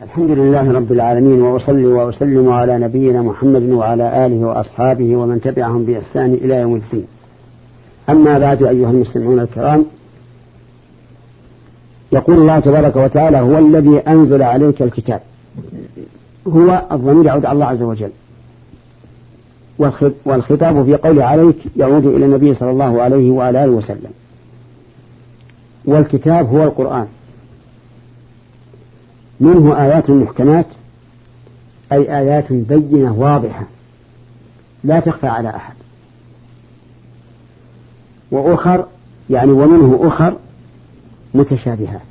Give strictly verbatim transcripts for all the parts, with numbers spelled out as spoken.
الحمد لله رب العالمين، وأصلي وأسلم على نبينا محمد وعلى آله وأصحابه ومن تبعهم بإحسان إلى يوم الدين. أما بعد، أيها المستمعون الكرام، يقول الله تبارك وتعالى: هو الذي أنزل عليك الكتاب. هو الضمير يعود على الله عز وجل، والخطاب في قول عليك يعود إلى النبي صلى الله عليه وعلى آله وسلم. والكتاب هو القرآن، منه آيات محكمات، أي آيات بينة واضحة لا تخفى على أحد، وأخر يعني ومنه أخر متشابهات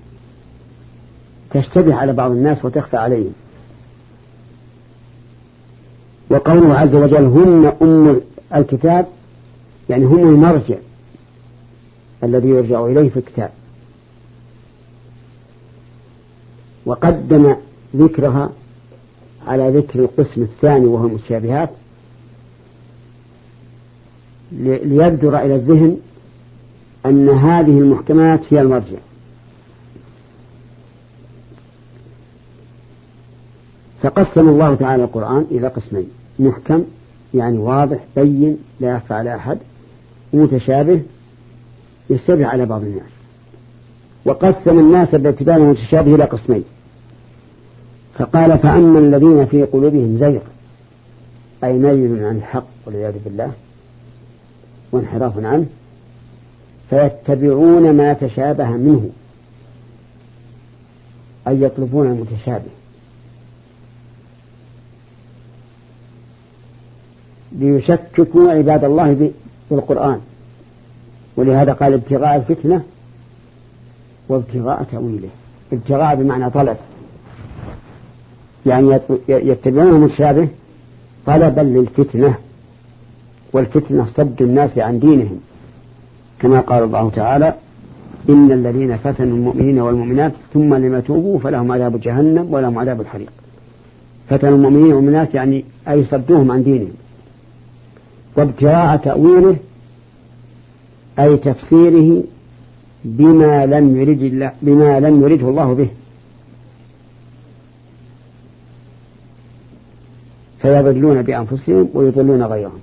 تشتبه على بعض الناس وتخفى عليهم. وقوله عز وجل: هن أم الكتاب، يعني هم المرجع الذي يرجع إليه في الكتاب. وقدم ذكرها على ذكر القسم الثاني وهو المتشابهات ليبدر إلى الذهن أن هذه المحكمات هي المرجع. فقسم الله تعالى القرآن إلى قسمين: محكم يعني واضح بين لا يخفى على أحد، ومتشابه يشتبه على بعض الناس. وقسم الناس باعتبار المتشابه إلى قسمين، فقال: فأما الذين في قلوبهم زيغ، أي ميل عن الحق والعياذ بالله وانحراف عنه، فيتبعون ما تشابه منه، أي يطلبون المتشابه، ليشككوا عباد الله بالقرآن. ولهذا قال: ابتغاء الفتنة وابتغاء تأويله. ابتغاء بمعنى طلب، يعني يتبعون المتشابه طلبا للفتنة، والفتنة صد الناس عن دينهم، كما قال الله تعالى: إن الذين فتنوا المؤمنين والمؤمنات ثم لم يتوبوا فلهم عذاب جهنم ولهم عذاب الحريق. فتنوا المؤمنين والمؤمنات يعني أي صدوهم عن دينهم. وابتغاء تأويله أي تفسيره بما لم يرد الله بما لم يرده الله به، فيضلون بأنفسهم ويضلون غيرهم.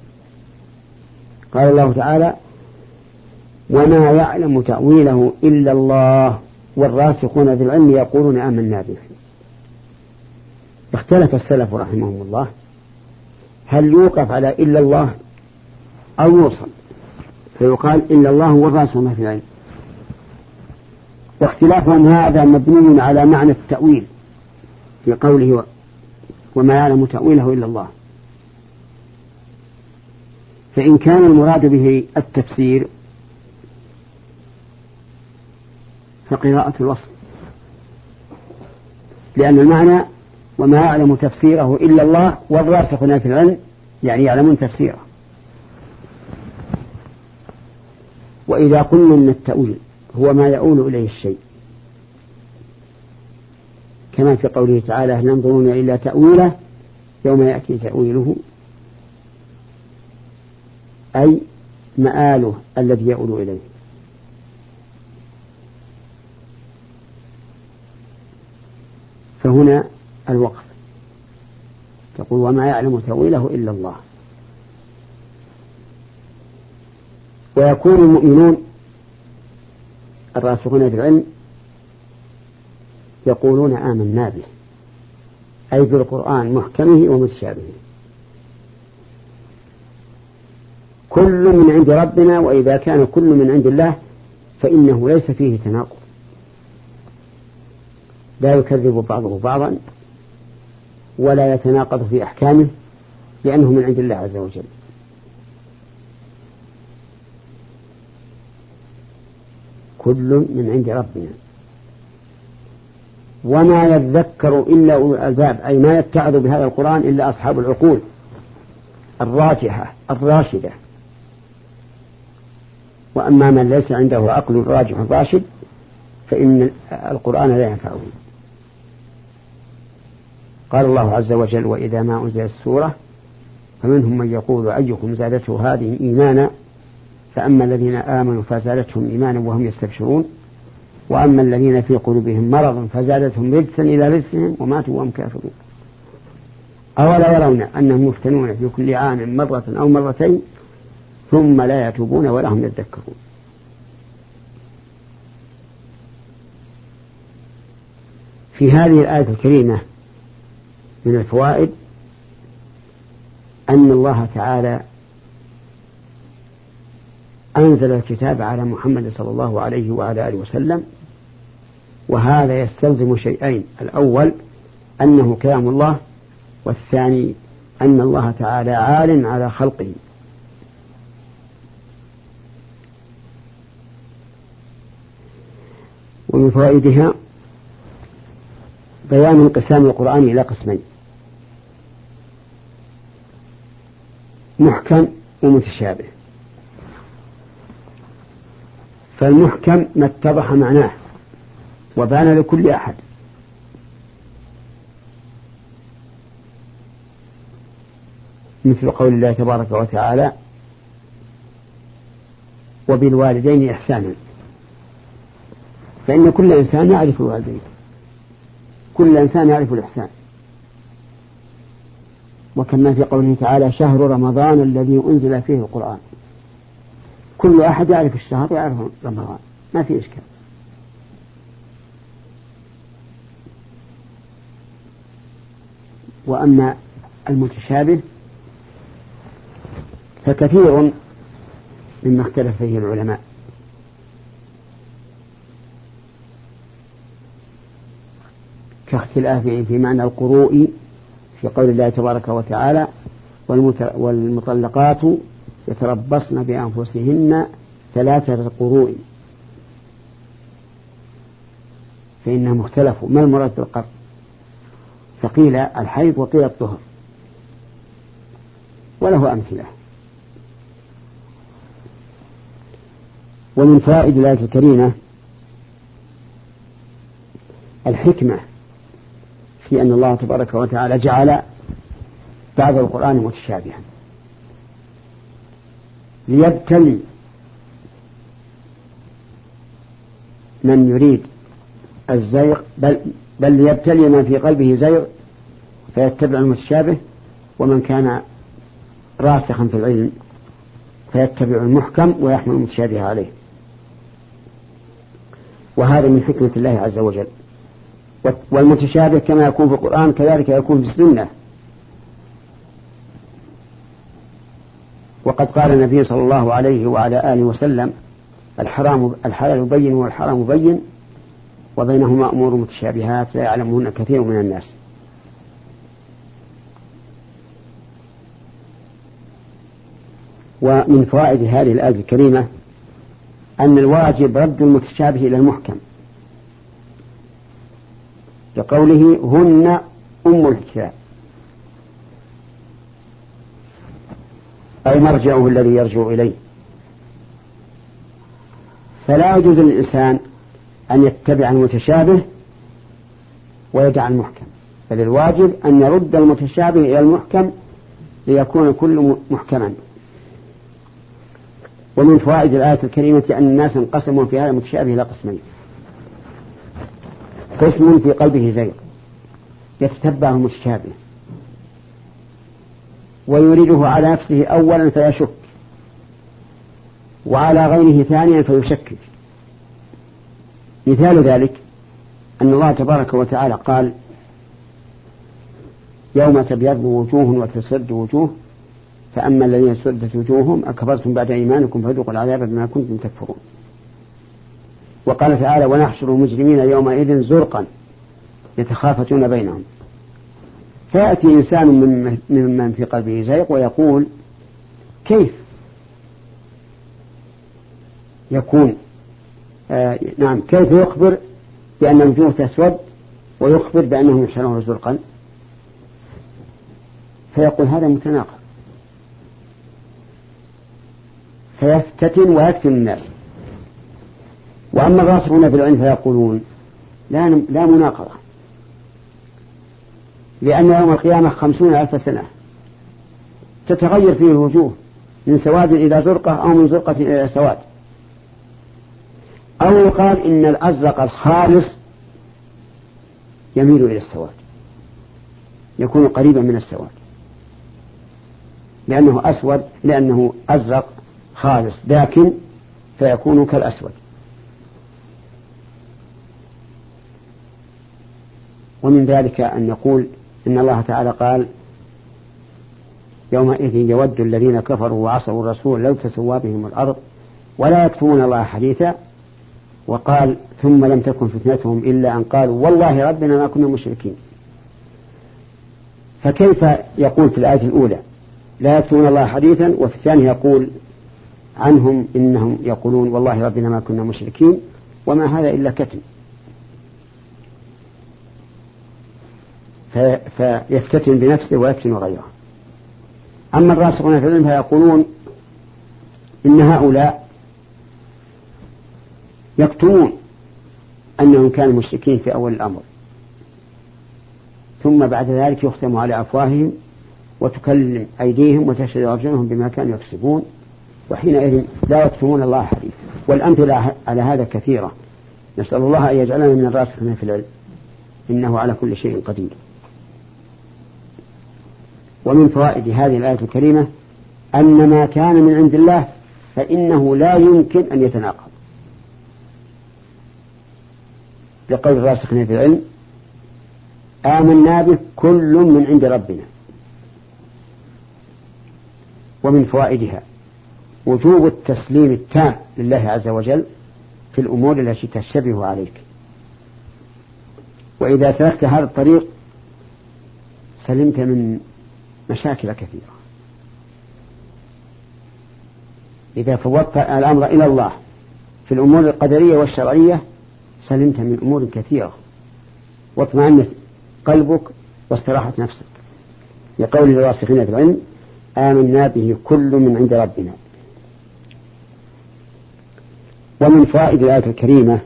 قال الله تعالى: وما يعلم تأويله إلا الله والراسخون في العلم يقولون آمنا به. اختلف السلف رحمهم الله هل يوقف على إلا الله أو يوصل، فيقال إلا الله والراسخون في العلم. واختلافهم هذا مبني على معنى التأويل في قوله: وما يعلم تأويله إلا الله. فإن كان المراد به التفسير فقراءة الوصف، لأن المعنى وما يعلم تفسيره إلا الله والراسخون في العلم يعني يعلمون تفسيره. وإذا قلنا أن التأويل هو ما يؤول إليه الشيء، كما في قوله تعالى: هل ينظرون إلا تأويله يوم يأتي تأويله، أي مآله الذي يؤول إليه. فهنا الوقف، تقول: وما يعلم تأويله إلا الله. ويكون المؤمنون الراسخون في العلم يقولون آمنا به، أي بالقرآن محكمه ومتشابهه، كل من عند ربنا. وإذا كان كل من عند الله فإنه ليس فيه تناقض، لا يكذب بعضه بعضا ولا يتناقض في أحكامه، لأنه من عند الله عز وجل. كل من عند ربنا. وما يذكر إلا أولو الألباب، أي ما يتعظ بهذا القرآن إلا أصحاب العقول الراجحة الراشدة. وأما من ليس عنده عقل راجح راشد فإن القرآن لا ينفعه. قال الله عز وجل: وإذا ما أنزلت السورة فمنهم من يقول أيكم زادته هذه إيمانا، فأما الذين آمنوا فزادتهم إيمانا وهم يستبشرون، وأما الذين في قلوبهم مرض فزادتهم رجسا إلى رجسهم وماتوا وهم كافرون. أولا يرون أنهم يفتنون في كل عام مرة أو مرتين ثم لا يتوبون ولا هم يذكرون. في هذه الآية الكريمة من الفوائد أن الله تعالى أنزل الكتاب على محمد صلى الله عليه وعلى آله وسلم، وهذا يستلزم شيئين: الأول أنه كلام الله، والثاني أن الله تعالى عال على خلقه. ومن فوائدها بيان انقسام القرآن إلى قسمين: محكم ومتشابه. فالمحكم ما اتضح معناه وبان لكل أحد، مثل قول الله تبارك وتعالى: وبالوالدين إحسانا. فإن كل إنسان يعرف الوالدين، كل إنسان يعرف الإحسان. وكما في قوله تعالى: شهر رمضان الذي أنزل فيه القرآن. كل أحد يعرف الشهر، يعرف رمضان، ما في إشكال. وأما المتشابه فكثير مما اختلف فيه العلماء، كاختلافه في معنى القروء في قول الله تبارك وتعالى: والمطلقات يتربصن بأنفسهن ثلاثة قروء. فإنهم اختلفوا ما المراد بالقرء، فقيل الحيض وقيل الطهر، وله أمثلة. ومن فوائد الآية الكريمة الحكمة في أن الله تبارك وتعالى جعل بعض القرآن متشابها ليبتلي من يريد الزيغ، بل, بل ليبتلي من في قلبه زيغ فيتبع المتشابه، ومن كان راسخا في العلم فيتبع المحكم ويحمل المتشابه عليه. وهذا من حكمة الله عز وجل. والمتشابه كما يكون في القرآن كذلك يكون في السنة. وقد قال النبي صلى الله عليه وعلى آله وسلم: الحرام الحلال بين والحرام بين وبينهما أمور متشابهات لا يعلمهن كثير من الناس. ومن فوائد هذه الآية الكريمة أن الواجب رد المتشابه إلى المحكم، لقوله: هن أم الكتاب، أي مرجعه الذي يرجع إليه. فلا يجوز للإنسان أن يتبع المتشابه ويدع المحكم، بل الواجب أن يرد المتشابه إلى المحكم ليكون كل محكما. ومن فوائد الآية الكريمة أن الناس انقسموا في هذا المتشابه إلى قسمين: قسم في قلبه زيغ يتتبع المتشابه ويريده على نفسه أولا فيشك، وعلى غيره ثانيا فيشكك. مثال ذلك أن الله تبارك وتعالى قال: يوم تبيض وجوه وتسود وجوه فأما الذين سودت وجوههم أكفرتم بعد إيمانكم فذوقوا العذاب بما كنتم تكفرون. وقال تعالى: ونحشر المجرمين يومئذ زرقا يتخافتون بينهم. فيأتي إنسان ممن في قلبه زيغ ويقول: كيف يكون آه نعم كيف يخبر بأن الوجوه تسود ويخبر بأنهم يحشرون زرقا؟ فيقول هذا متناقض، فيفتتن ويفتن الناس. وأما الراسخون في العلم فيقولون لا, لا مناقضة، لأن يوم القيامة خمسون ألف سنة تتغير فيه الوجوه من سواد إلى زرقة أو من زرقة إلى سواد، أو يقال إن الأزرق الخالص يميل إلى السواد، يكون قريبا من السواد لأنه أسود، لأنه أزرق خالص لكن فيكون كالأسود. ومن ذلك أن يقول إن الله تعالى قال يومئذ يود الذين كفروا وعصوا الرسول لو تسوى بهم الأرض ولا يكتمون الله حديثا، وقال ثم لم تكن فتنتهم إلا أن قالوا والله ربنا ما كنا مشركين. فكيف يقول في الآية الأولى لا يكتمون الله حديثا وفي الثانية يقول عنهم إنهم يقولون والله ربنا ما كنا مشركين، وما هذا إلا كتم. فيفتتن بنفسه ويفتن غيره. أما الراسخون في العلم فيقولون إن هؤلاء يكتمون أنهم كانوا مشركين في أول الأمر، ثم بعد ذلك يختم على أفواههم وتكلم أيديهم وتشهد أرجلهم بما كانوا يكسبون، وحينئذ لا يكتمون الله حديثا. والأمثلة على هذا كثيرة، نسأل الله أن يجعلنا من الراسخين في العلم إنه على كل شيء قدير. ومن فوائد هذه الآية الكريمة أن ما كان من عند الله فإنه لا يمكن أن يتناقض، لقول الراسخين في العلم آمنا به كل من عند ربنا. ومن فوائدها وجوب التسليم التام لله عز وجل في الأمور التي تشتبه عليك، وإذا سلكت هذا الطريق سلمت من مشاكل كثيرة. إذا فوضت الأمر إلى الله في الأمور القدرية والشرعية سلمت من أمور كثيرة واطمأنت قلبك واستراحت نفسك، لقول الراسخين في العلم آمنا به كل من عند ربنا. ومن فوائد الآية الكريمة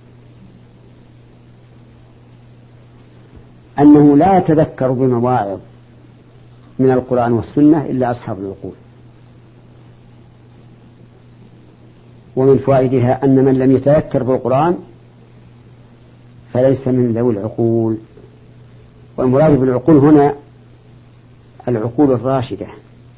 أنه لا يتذكر بمواعظ من القرآن والسنة إلا أصحاب العقول. ومن فوائدها أن من لم يتذكر بالقرآن فليس من ذوي العقول. والمراد بالعقول هنا العقول الراشدة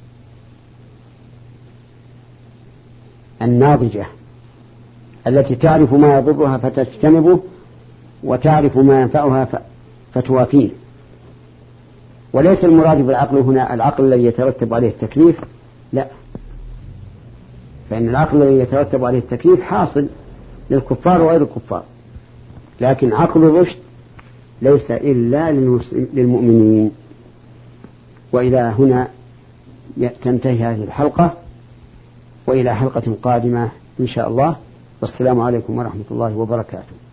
الناضجة التي تعرف ما يضرها فتجتنبه وتعرف ما ينفعها فتوافيه. وليس المراد بالعقل هنا العقل الذي يترتب عليه التكليف، لا، فإن العقل الذي يترتب عليه التكليف حاصل للكفار وغير الكفار، لكن عقل الرشد ليس إلا للمؤمنين. وإلى هنا تنتهي هذه الحلقة، وإلى حلقة قادمة إن شاء الله، والسلام عليكم ورحمة الله وبركاته.